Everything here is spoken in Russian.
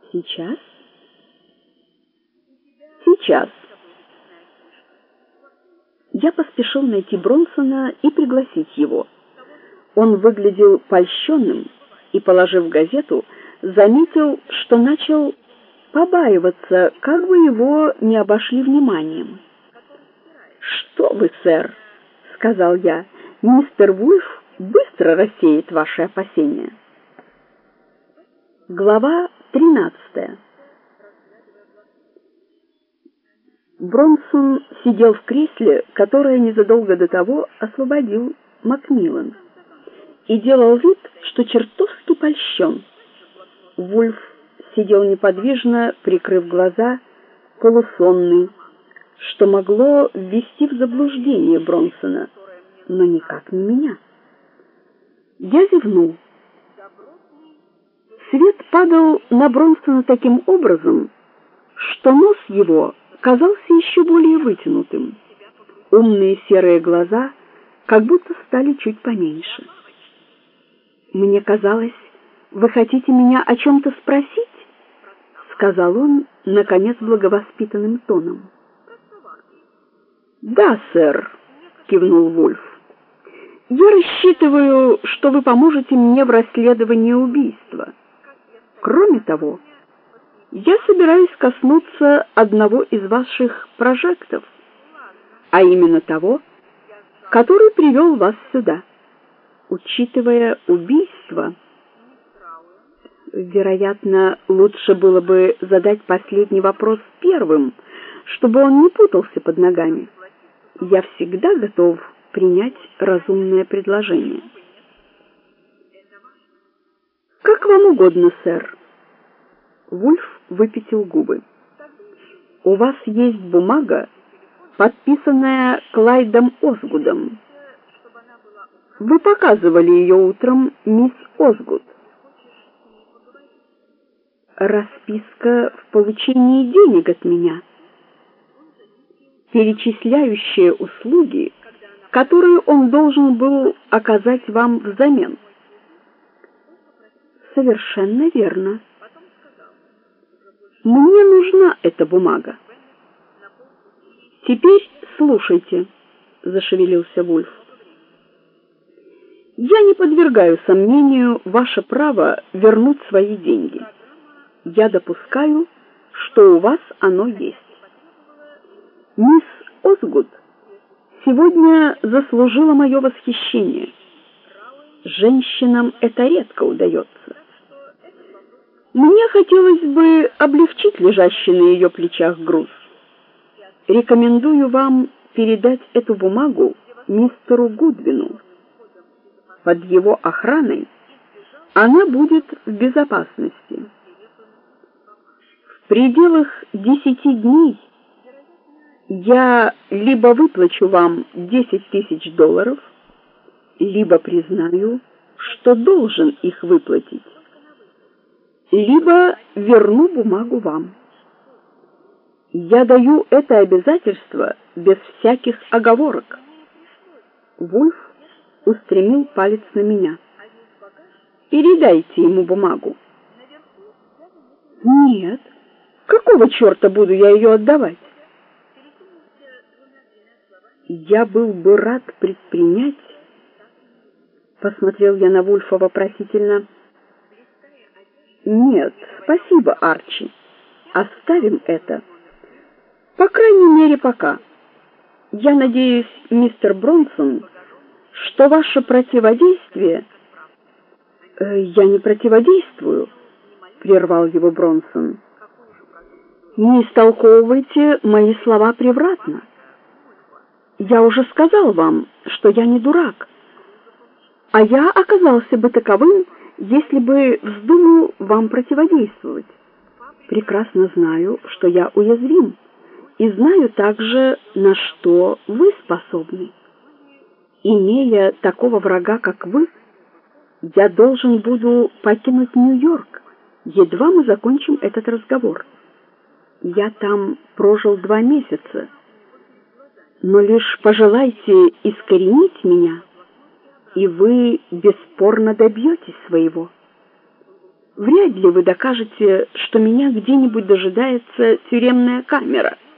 Сейчас? Сейчас. Я поспешил найти Бронсона и пригласить его. Он выглядел польщенным и, положив газету, заметил, что начал побаиваться, как бы его не обошли вниманием. «Что вы, сэр», — сказал я, — «мистер Вульф быстро рассеет ваши опасения». Глава 13. Бронсон сидел в кресле, которое незадолго до того освободил Макмиллан, и делал вид, что чертовски польщен. Вульф сидел неподвижно, прикрыв глаза, полусонный, что могло ввести в заблуждение Бронсона, но никак не меня. Я зевнул. Свет падал на Бронсона таким образом, что нос его казался еще более вытянутым. Умные серые глаза как будто стали чуть поменьше. «Мне казалось, вы хотите меня о чем-то спросить?» — сказал он, наконец, благовоспитанным тоном. «Да, сэр», — кивнул Вульф. «Я рассчитываю, что вы поможете мне в расследовании убийства. Кроме того, я собираюсь коснуться одного из ваших прожектов, а именно того, который привел вас сюда. Учитывая убийство, вероятно, лучше было бы задать последний вопрос первым, чтобы он не путался под ногами. Я всегда готов принять разумное предложение». «Как вам угодно, сэр». Вульф выпятил губы. «У вас есть бумага, подписанная Клайдом Озгудом. Вы показывали ее утром мисс Озгуд. Расписка в получении денег от меня, перечисляющая услуги, которые он должен был оказать вам взамен». «Совершенно верно. Мне нужна эта бумага». «Теперь слушайте», — зашевелился Вульф. «Я не подвергаю сомнению ваше право вернуть свои деньги. Я допускаю, что у вас оно есть. Мисс Озгуд сегодня заслужила мое восхищение. Женщинам это редко удается. Мне хотелось бы облегчить лежащий на ее плечах груз. Рекомендую вам передать эту бумагу мистеру Гудвину. Под его охраной она будет в безопасности. В пределах 10 дней я либо выплачу вам $10 000, либо признаю, что должен их выплатить, либо верну бумагу вам. Я даю это обязательство без всяких оговорок». Вульф устремил палец на меня. «Передайте ему бумагу». «Нет, какого черта буду я ее отдавать?» «Я был бы рад предпринять...» Посмотрел я на Вульфа вопросительно. «Нет, спасибо, Арчи. Оставим это. По крайней мере, пока. Я надеюсь, мистер Бронсон, что ваше противодействие...» «Я не противодействую», — прервал его Бронсон. «Не истолковывайте мои слова превратно. Я уже сказал вам, что я не дурак, а я оказался бы таковым, если бы вздумал вам противодействовать. Прекрасно знаю, что я уязвим, и знаю также, на что вы способны. Имея такого врага, как вы, я должен буду покинуть Нью-Йорк, едва мы закончим этот разговор. Я там прожил 2 месяца, но лишь пожелайте искоренить меня, и вы бесспорно добьетесь своего. вряд ли вы докажете, что меня где-нибудь дожидается тюремная камера.